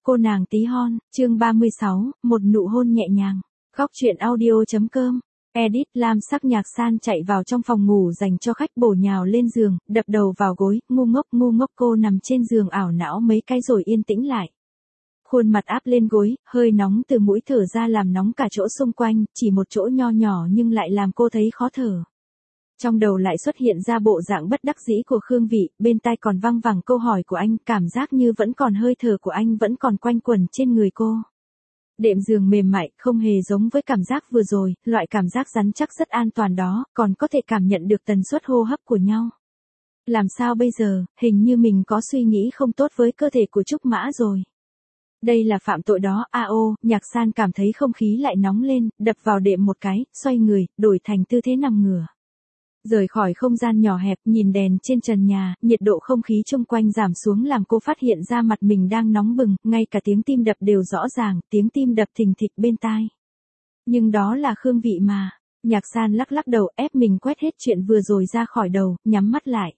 Cô nàng tí hon, chương 36, một nụ hôn nhẹ nhàng. Góc truyện audio.com. Edit Lam sắc Nhạc San chạy vào trong phòng ngủ dành cho khách, bổ nhào lên giường, đập đầu vào gối, ngu ngốc cô nằm trên giường ảo não mấy cái rồi yên tĩnh lại. Khuôn mặt áp lên gối, hơi nóng từ mũi thở ra làm nóng cả chỗ xung quanh, chỉ một chỗ nho nhỏ nhưng lại làm cô thấy khó thở. Trong đầu lại xuất hiện ra bộ dạng bất đắc dĩ của Khương Vị, bên tai còn văng vẳng câu hỏi của anh, cảm giác như vẫn còn hơi thở của anh vẫn còn quanh quẩn trên người cô. Đệm giường mềm mại, không hề giống với cảm giác vừa rồi, loại cảm giác rắn chắc rất an toàn đó, còn có thể cảm nhận được tần suất hô hấp của nhau. Làm sao bây giờ, hình như mình có suy nghĩ không tốt với cơ thể của Trúc Mã rồi. Đây là phạm tội đó, Nhạc San cảm thấy không khí lại nóng lên, đập vào đệm một cái, xoay người, đổi thành tư thế nằm ngửa. Rời khỏi không gian nhỏ hẹp, nhìn đèn trên trần nhà, nhiệt độ không khí xung quanh giảm xuống làm cô phát hiện ra mặt mình đang nóng bừng, ngay cả tiếng tim đập đều rõ ràng, tiếng tim đập thình thịch bên tai. Nhưng đó là Khương Vị mà. Nhạc San lắc đầu ép mình quét hết chuyện vừa rồi ra khỏi đầu, nhắm mắt lại.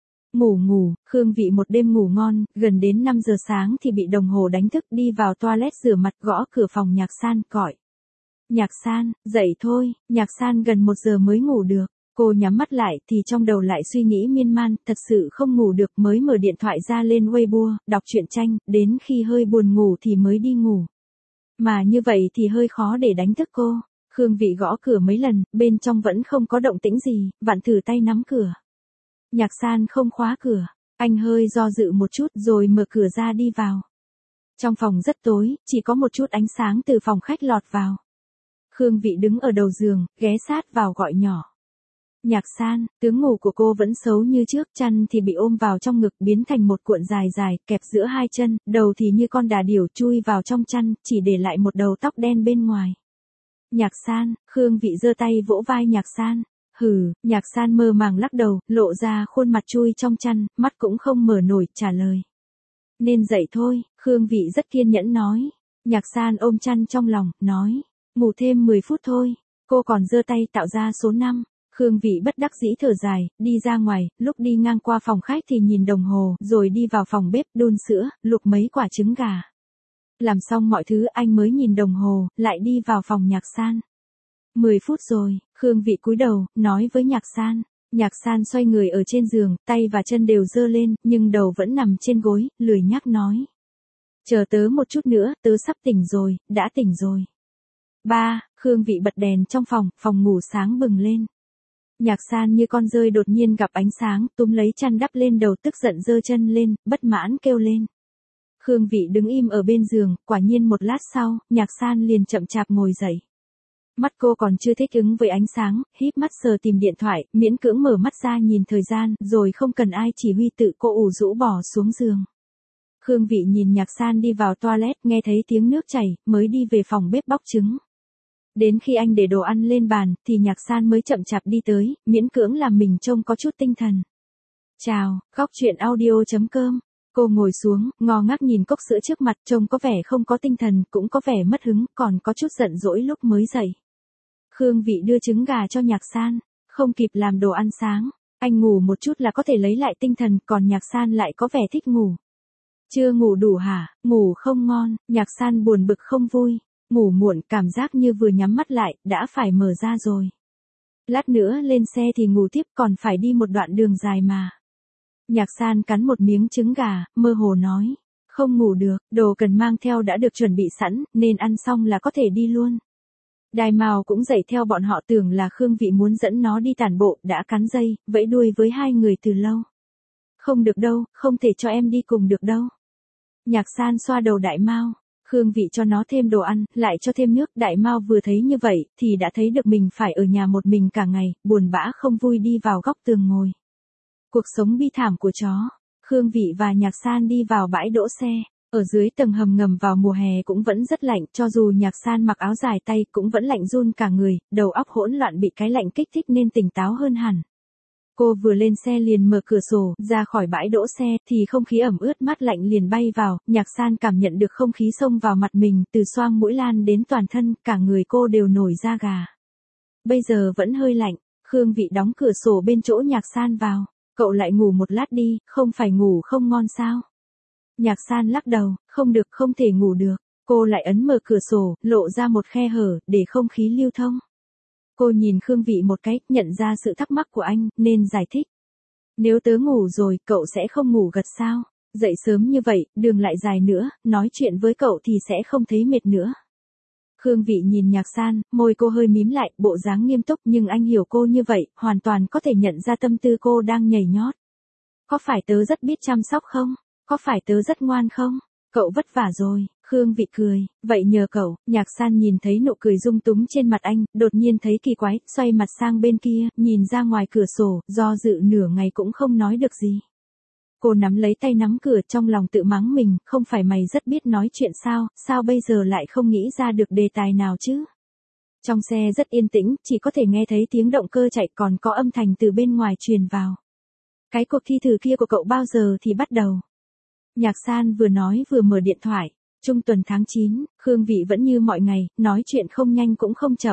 Ngủ, Khương Vị một đêm ngủ ngon, gần đến 5 giờ sáng thì bị đồng hồ đánh thức, đi vào toilet rửa mặt, gõ cửa phòng Nhạc San, gọi. Nhạc San, dậy thôi. Nhạc San gần 1 giờ mới ngủ được. Cô nhắm mắt lại thì trong đầu lại suy nghĩ miên man, thật sự không ngủ được, mới mở điện thoại ra lên Weibo, đọc truyện tranh, đến khi hơi buồn ngủ thì mới đi ngủ. Mà như vậy thì hơi khó để đánh thức cô. Khương Vị gõ cửa mấy lần, bên trong vẫn không có động tĩnh gì, vặn thử tay nắm cửa. Nhạc San không khóa cửa, anh hơi do dự một chút rồi mở cửa ra đi vào. Trong phòng rất tối, chỉ có một chút ánh sáng từ phòng khách lọt vào. Khương Vị đứng ở đầu giường, ghé sát vào gọi nhỏ. Nhạc San, tướng ngủ của cô vẫn xấu như trước, chăn thì bị ôm vào trong ngực biến thành một cuộn dài, kẹp giữa hai chân, đầu thì như con đà điểu chui vào trong chăn, chỉ để lại một đầu tóc đen bên ngoài. Nhạc San, Khương Vị giơ tay vỗ vai Nhạc San. Nhạc San mơ màng lắc đầu, lộ ra khuôn mặt chui trong chăn, mắt cũng không mở nổi, trả lời. Nên dậy thôi, Khương Vị rất kiên nhẫn nói. Nhạc San ôm chăn trong lòng, nói. Ngủ thêm 10 phút thôi. Cô còn giơ tay tạo ra số 5. Khương Vị bất đắc dĩ thở dài, đi ra ngoài, lúc đi ngang qua phòng khách thì nhìn đồng hồ, rồi đi vào phòng bếp đun sữa, luộc mấy quả trứng gà. Làm xong mọi thứ anh mới nhìn đồng hồ, lại đi vào phòng Nhạc San. 10 phút rồi, Khương Vị cúi đầu, nói với Nhạc San. Nhạc San xoay người ở trên giường, tay và chân đều giơ lên, nhưng đầu vẫn nằm trên gối, lười nhác nói. Chờ tớ một chút nữa, tớ sắp tỉnh rồi, đã tỉnh rồi. Khương Vị bật đèn trong phòng ngủ sáng bừng lên. Nhạc San như con dơi đột nhiên gặp ánh sáng, túm lấy chăn đắp lên đầu, tức giận giơ chân lên, bất mãn kêu lên. Khương Vị đứng im ở bên giường, quả nhiên một lát sau, Nhạc San liền chậm chạp ngồi dậy. Mắt cô còn chưa thích ứng với ánh sáng, híp mắt sờ tìm điện thoại, miễn cưỡng mở mắt ra nhìn thời gian, rồi không cần ai chỉ huy tự cô ủ rũ bỏ xuống giường. Khương Vị nhìn Nhạc San đi vào toilet, nghe thấy tiếng nước chảy, mới đi về phòng bếp bóc trứng. Đến khi anh để đồ ăn lên bàn, thì Nhạc San mới chậm chạp đi tới, miễn cưỡng làm mình trông có chút tinh thần. Chào, góc truyện audio.com. Cô ngồi xuống, ngó ngác nhìn cốc sữa trước mặt, trông có vẻ không có tinh thần, cũng có vẻ mất hứng, còn có chút giận dỗi lúc mới dậy. Khương Vị đưa trứng gà cho Nhạc San, không kịp làm đồ ăn sáng. Anh ngủ một chút là có thể lấy lại tinh thần, còn Nhạc San lại có vẻ thích ngủ. Chưa ngủ đủ hả? Ngủ không ngon, Nhạc San buồn bực không vui. Ngủ muộn, cảm giác như vừa nhắm mắt lại, đã phải mở ra rồi. Lát nữa lên xe thì ngủ tiếp, còn phải đi một đoạn đường dài mà. Nhạc San cắn một miếng trứng gà, mơ hồ nói. Không ngủ được, đồ cần mang theo đã được chuẩn bị sẵn, nên ăn xong là có thể đi luôn. Đài Mao cũng dậy theo bọn họ, tưởng là Khương Vị muốn dẫn nó đi tản bộ, đã cắn dây, vẫy đuôi với hai người từ lâu. Không được đâu, không thể cho em đi cùng được đâu. Nhạc San xoa đầu Đại Mao. Khương Vị cho nó thêm đồ ăn, lại cho thêm nước, Đại Mao vừa thấy như vậy, thì đã thấy được mình phải ở nhà một mình cả ngày, buồn bã không vui đi vào góc tường ngồi. Cuộc sống bi thảm của chó. Khương Vị và Nhạc San đi vào bãi đỗ xe, ở dưới tầng hầm ngầm vào mùa hè cũng vẫn rất lạnh, cho dù Nhạc San mặc áo dài tay cũng vẫn lạnh run cả người, đầu óc hỗn loạn bị cái lạnh kích thích nên tỉnh táo hơn hẳn. Cô vừa lên xe liền mở cửa sổ, ra khỏi bãi đỗ xe, thì không khí ẩm ướt mát lạnh liền bay vào, Nhạc San cảm nhận được không khí xông vào mặt mình, từ xoang mũi lan đến toàn thân, cả người cô đều nổi da gà. Bây giờ vẫn hơi lạnh, Khương Vị đóng cửa sổ bên chỗ Nhạc San vào. Cậu lại ngủ một lát đi, không phải ngủ không ngon sao? Nhạc San lắc đầu, không được, không thể ngủ được. Cô lại ấn mở cửa sổ, lộ ra một khe hở, để không khí lưu thông. Cô nhìn Khương Vị một cái, nhận ra sự thắc mắc của anh, nên giải thích. Nếu tớ ngủ rồi, cậu sẽ không ngủ gật sao? Dậy sớm như vậy, đường lại dài nữa, nói chuyện với cậu thì sẽ không thấy mệt nữa. Khương Vị nhìn Nhạc San, môi cô hơi mím lại, bộ dáng nghiêm túc, nhưng anh hiểu cô như vậy, hoàn toàn có thể nhận ra tâm tư cô đang nhảy nhót. Có phải tớ rất biết chăm sóc không? Có phải tớ rất ngoan không? Cậu vất vả rồi. Khương Vị cười, vậy nhờ cậu. Nhạc San nhìn thấy nụ cười dung túng trên mặt anh, đột nhiên thấy kỳ quái, xoay mặt sang bên kia, nhìn ra ngoài cửa sổ, do dự nửa ngày cũng không nói được gì. Cô nắm lấy tay nắm cửa, trong lòng tự mắng mình, không phải mày rất biết nói chuyện sao, sao bây giờ lại không nghĩ ra được đề tài nào chứ? Trong xe rất yên tĩnh, chỉ có thể nghe thấy tiếng động cơ chạy, còn có âm thanh từ bên ngoài truyền vào. Cái cuộc thi thử kia của cậu bao giờ thì bắt đầu? Nhạc San vừa nói vừa mở điện thoại. Trung tuần tháng 9, Khương Vị vẫn như mọi ngày, nói chuyện không nhanh cũng không chậm.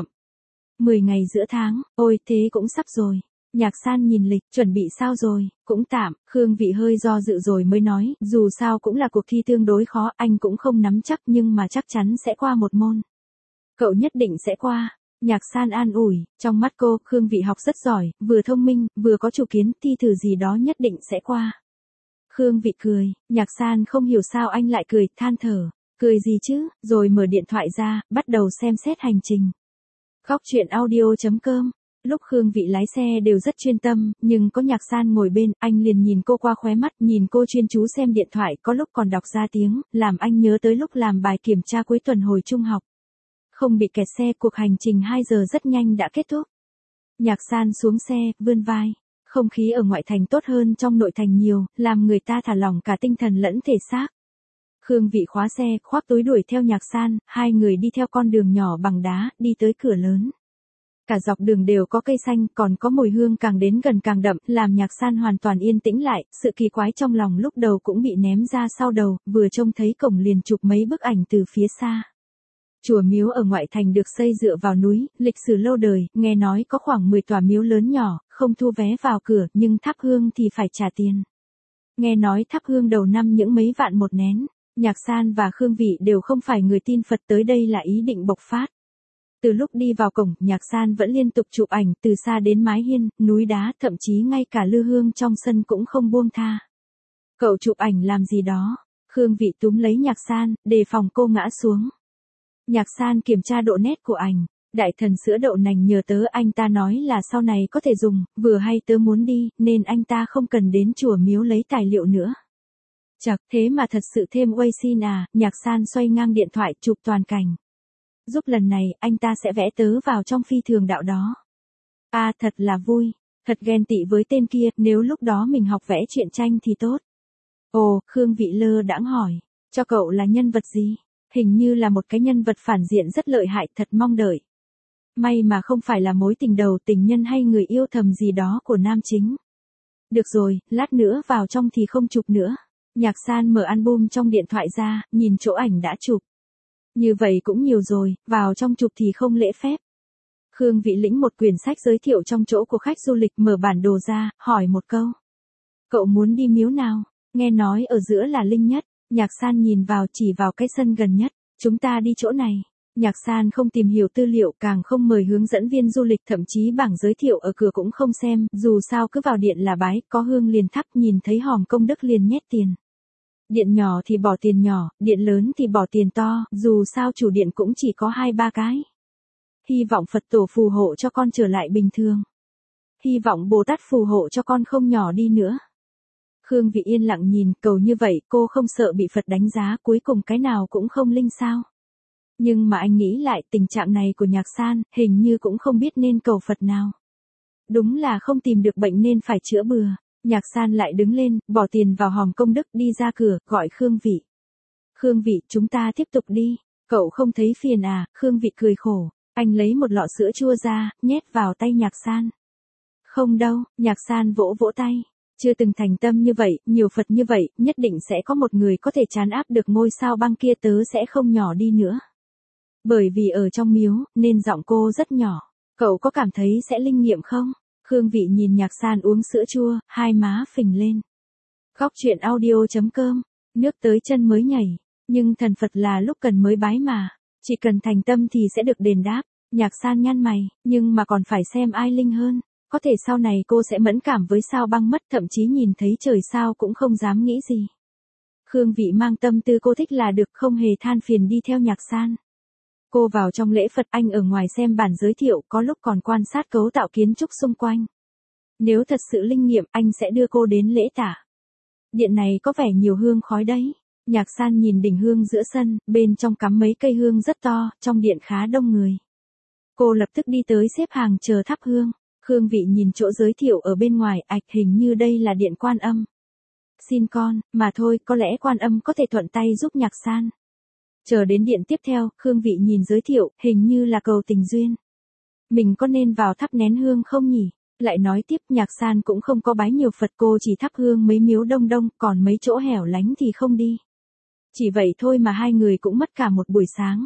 10 ngày giữa tháng, ôi thế cũng sắp rồi. Nhạc San nhìn lịch, chuẩn bị sao rồi, cũng tạm. Khương Vị hơi do dự rồi mới nói, dù sao cũng là cuộc thi tương đối khó, anh cũng không nắm chắc nhưng mà chắc chắn sẽ qua một môn. Cậu nhất định sẽ qua. Nhạc San an ủi, trong mắt cô, Khương Vị học rất giỏi, vừa thông minh, vừa có chủ kiến, thi thử gì đó nhất định sẽ qua. Khương Vị cười, Nhạc San không hiểu sao anh lại cười, than thở. Cười gì chứ, rồi mở điện thoại ra, bắt đầu xem xét hành trình. Góc truyện audio.com. Lúc Khương Vị lái xe đều rất chuyên tâm, nhưng có Nhạc San ngồi bên, anh liền nhìn cô qua khóe mắt, nhìn cô chuyên chú xem điện thoại, có lúc còn đọc ra tiếng, làm anh nhớ tới lúc làm bài kiểm tra cuối tuần hồi trung học. Không bị kẹt xe, cuộc hành trình 2 giờ rất nhanh đã kết thúc. Nhạc San xuống xe, vươn vai. Không khí ở ngoại thành tốt hơn trong nội thành nhiều, làm người ta thả lỏng cả tinh thần lẫn thể xác. Khương Vị khóa xe, khoác túi đuổi theo Nhạc San, hai người đi theo con đường nhỏ bằng đá, đi tới cửa lớn. Cả dọc đường đều có cây xanh, còn có mùi hương càng đến gần càng đậm, làm Nhạc San hoàn toàn yên tĩnh lại, sự kỳ quái trong lòng lúc đầu cũng bị ném ra sau đầu, vừa trông thấy cổng liền chụp mấy bức ảnh từ phía xa. Chùa miếu ở ngoại thành được xây dựa vào núi, lịch sử lâu đời, nghe nói có khoảng 10 tòa miếu lớn nhỏ, không thu vé vào cửa, nhưng thắp hương thì phải trả tiền. Nghe nói thắp hương đầu năm những mấy vạn một nén. Nhạc San và Khương Vị đều không phải người tin Phật, tới đây là ý định bộc phát. Từ lúc đi vào cổng, Nhạc San vẫn liên tục chụp ảnh, từ xa đến mái hiên, núi đá, thậm chí ngay cả lư hương trong sân cũng không buông tha. Cậu chụp ảnh làm gì đó? Khương Vị túm lấy Nhạc San, đề phòng cô ngã xuống. Nhạc San kiểm tra độ nét của ảnh. Đại thần sữa đậu nành nhờ tớ, anh ta nói là sau này có thể dùng, vừa hay tớ muốn đi, nên anh ta không cần đến chùa miếu lấy tài liệu nữa. Chật, thế mà thật sự thêm quay xin à? Nhạc San xoay ngang điện thoại, chụp toàn cảnh. Giúp lần này, anh ta sẽ vẽ tớ vào trong phi thường đạo đó. À, thật là vui. Thật ghen tị với tên kia, nếu lúc đó mình học vẽ truyện tranh thì tốt. Ồ, Khương Vị lơ đãng hỏi, cho cậu là nhân vật gì? Hình như là một cái nhân vật phản diện rất lợi hại, thật mong đợi. May mà không phải là mối tình đầu, tình nhân hay người yêu thầm gì đó của nam chính. Được rồi, lát nữa vào trong thì không chụp nữa. Nhạc San mở album trong điện thoại ra, nhìn chỗ ảnh đã chụp. Như vậy cũng nhiều rồi, vào trong chụp thì không lễ phép. Khương Vị lĩnh một quyển sách giới thiệu trong chỗ của khách du lịch, mở bản đồ ra, hỏi một câu. Cậu muốn đi miếu nào? Nghe nói ở giữa là linh nhất. Nhạc San nhìn vào, chỉ vào cái sân gần nhất. Chúng ta đi chỗ này. Nhạc San không tìm hiểu tư liệu, càng không mời hướng dẫn viên du lịch, thậm chí bảng giới thiệu ở cửa cũng không xem, dù sao cứ vào điện là bái, có hương liền thắp, nhìn thấy hòm công đức liền nhét tiền. Điện nhỏ thì bỏ tiền nhỏ, điện lớn thì bỏ tiền to, dù sao chủ điện cũng chỉ có 2-3 cái. Hy vọng Phật tổ phù hộ cho con trở lại bình thường. Hy vọng Bồ Tát phù hộ cho con không nhỏ đi nữa. Khương Vị yên lặng nhìn, cầu như vậy, cô không sợ bị Phật đánh giá, cuối cùng cái nào cũng không linh sao. Nhưng mà anh nghĩ lại, tình trạng này của Nhạc San, hình như cũng không biết nên cầu Phật nào. Đúng là không tìm được bệnh nên phải chữa bừa. Nhạc San lại đứng lên, bỏ tiền vào hòm công đức, đi ra cửa, gọi Khương Vị. Khương Vị, chúng ta tiếp tục đi. Cậu không thấy phiền à? Khương Vị cười khổ. Anh lấy một lọ sữa chua ra, nhét vào tay Nhạc San. Không đâu, Nhạc San vỗ vỗ tay. Chưa từng thành tâm như vậy, nhiều Phật như vậy, nhất định sẽ có một người có thể trấn áp được ngôi sao băng kia, tớ sẽ không nhỏ đi nữa. Bởi vì ở trong miếu, nên giọng cô rất nhỏ. Cậu có cảm thấy sẽ linh nghiệm không? Khương Vị nhìn Nhạc San uống sữa chua, hai má phình lên. Góc truyện audio.com Nước tới chân mới nhảy, nhưng thần Phật là lúc cần mới bái mà, chỉ cần thành tâm thì sẽ được đền đáp. Nhạc San nhăn mày, nhưng mà còn phải xem ai linh hơn, có thể sau này cô sẽ mẫn cảm với sao băng mất, thậm chí nhìn thấy trời sao cũng không dám nghĩ gì. Khương Vị mang tâm tư cô thích là được, không hề than phiền đi theo Nhạc San. Cô vào trong lễ Phật, anh ở ngoài xem bản giới thiệu, có lúc còn quan sát cấu tạo kiến trúc xung quanh. Nếu thật sự linh nghiệm, anh sẽ đưa cô đến lễ tả. Điện này có vẻ nhiều hương khói đấy. Nhạc San nhìn đỉnh hương giữa sân, bên trong cắm mấy cây hương rất to, trong điện khá đông người. Cô lập tức đi tới xếp hàng chờ thắp hương. Khương Vị nhìn chỗ giới thiệu ở bên ngoài, ạch hình như đây là điện Quan Âm. Xin con, mà thôi, có lẽ Quan Âm có thể thuận tay giúp Nhạc San. Chờ đến điện tiếp theo, Khương Vị nhìn giới thiệu, hình như là cầu tình duyên. Mình có nên vào thắp nén hương không nhỉ? Lại nói tiếp, Nhạc San cũng không có bái nhiều Phật, cô chỉ thắp hương mấy miếu đông đông, còn mấy chỗ hẻo lánh thì không đi. Chỉ vậy thôi mà hai người cũng mất cả một buổi sáng.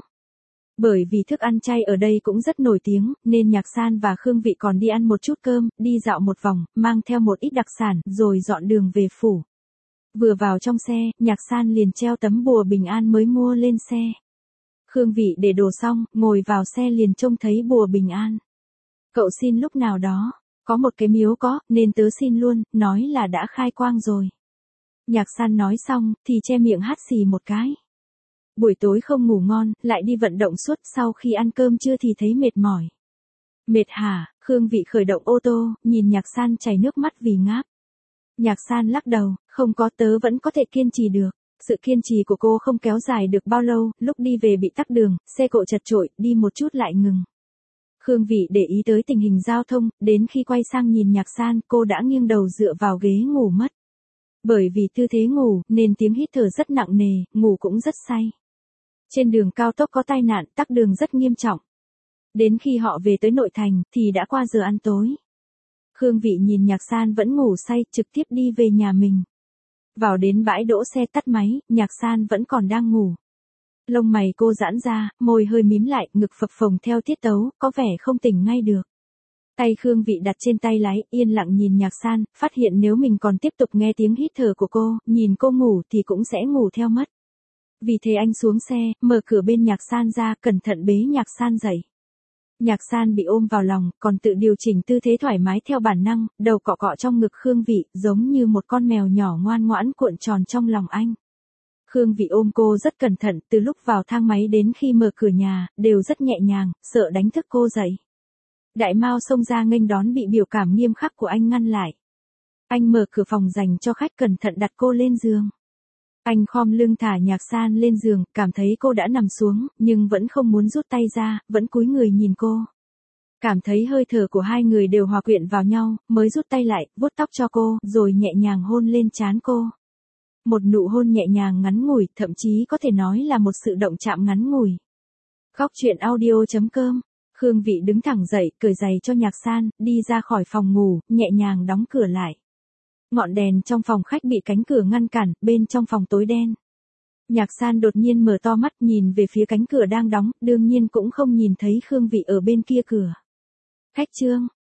Bởi vì thức ăn chay ở đây cũng rất nổi tiếng, nên Nhạc San và Khương Vị còn đi ăn một chút cơm, đi dạo một vòng, mang theo một ít đặc sản, rồi dọn đường về phủ. Vừa vào trong xe, Nhạc San liền treo tấm bùa bình an mới mua lên xe. Khương Vị để đồ xong, ngồi vào xe liền trông thấy bùa bình an. Cậu xin lúc nào đó, có một cái miếu có, nên tớ xin luôn, nói là đã khai quang rồi. Nhạc San nói xong, thì che miệng hắt xì một cái. Buổi tối không ngủ ngon, lại đi vận động suốt, sau khi ăn cơm trưa thì thấy mệt mỏi. Mệt hả? Khương Vị khởi động ô tô, nhìn Nhạc San chảy nước mắt vì ngáp. Nhạc San lắc đầu, không có, tớ vẫn có thể kiên trì được. Sự kiên trì của cô không kéo dài được bao lâu, lúc đi về bị tắc đường, xe cộ chật chội, đi một chút lại ngừng. Khương Vị để ý tới tình hình giao thông, đến khi quay sang nhìn Nhạc San, cô đã nghiêng đầu dựa vào ghế ngủ mất. Bởi vì tư thế ngủ, nên tiếng hít thở rất nặng nề, ngủ cũng rất say. Trên đường cao tốc có tai nạn, tắc đường rất nghiêm trọng. Đến khi họ về tới nội thành, thì đã qua giờ ăn tối. Khương Vị nhìn Nhạc San vẫn ngủ say, trực tiếp đi về nhà mình. Vào đến bãi đỗ xe tắt máy, Nhạc San vẫn còn đang ngủ. Lông mày cô giãn ra, môi hơi mím lại, ngực phập phồng theo tiết tấu, có vẻ không tỉnh ngay được. Tay Khương Vị đặt trên tay lái, yên lặng nhìn Nhạc San, phát hiện nếu mình còn tiếp tục nghe tiếng hít thở của cô, nhìn cô ngủ thì cũng sẽ ngủ theo mất. Vì thế anh xuống xe, mở cửa bên Nhạc San ra, cẩn thận bế Nhạc San dậy. Nhạc San bị ôm vào lòng, còn tự điều chỉnh tư thế thoải mái theo bản năng, đầu cọ cọ trong ngực Khương Vị, giống như một con mèo nhỏ ngoan ngoãn cuộn tròn trong lòng anh. Khương Vị ôm cô rất cẩn thận, từ lúc vào thang máy đến khi mở cửa nhà, đều rất nhẹ nhàng, sợ đánh thức cô dậy. Đại Mao xông ra nghênh đón bị biểu cảm nghiêm khắc của anh ngăn lại. Anh mở cửa phòng dành cho khách, cẩn thận đặt cô lên giường. Anh khom lưng thả Nhạc San lên giường, cảm thấy cô đã nằm xuống, nhưng vẫn không muốn rút tay ra, vẫn cúi người nhìn cô. Cảm thấy hơi thở của hai người đều hòa quyện vào nhau, mới rút tay lại, vuốt tóc cho cô, rồi nhẹ nhàng hôn lên trán cô. Một nụ hôn nhẹ nhàng ngắn ngủi, thậm chí có thể nói là một sự động chạm ngắn ngủi. Góc truyện audio.com. Khương Vị đứng thẳng dậy, cởi giày cho Nhạc San, đi ra khỏi phòng ngủ, nhẹ nhàng đóng cửa lại. Ngọn đèn trong phòng khách bị cánh cửa ngăn cản, bên trong phòng tối đen. Nhạc San đột nhiên mở to mắt nhìn về phía cánh cửa đang đóng, đương nhiên cũng không nhìn thấy Khương Vị ở bên kia cửa. Khách Trương,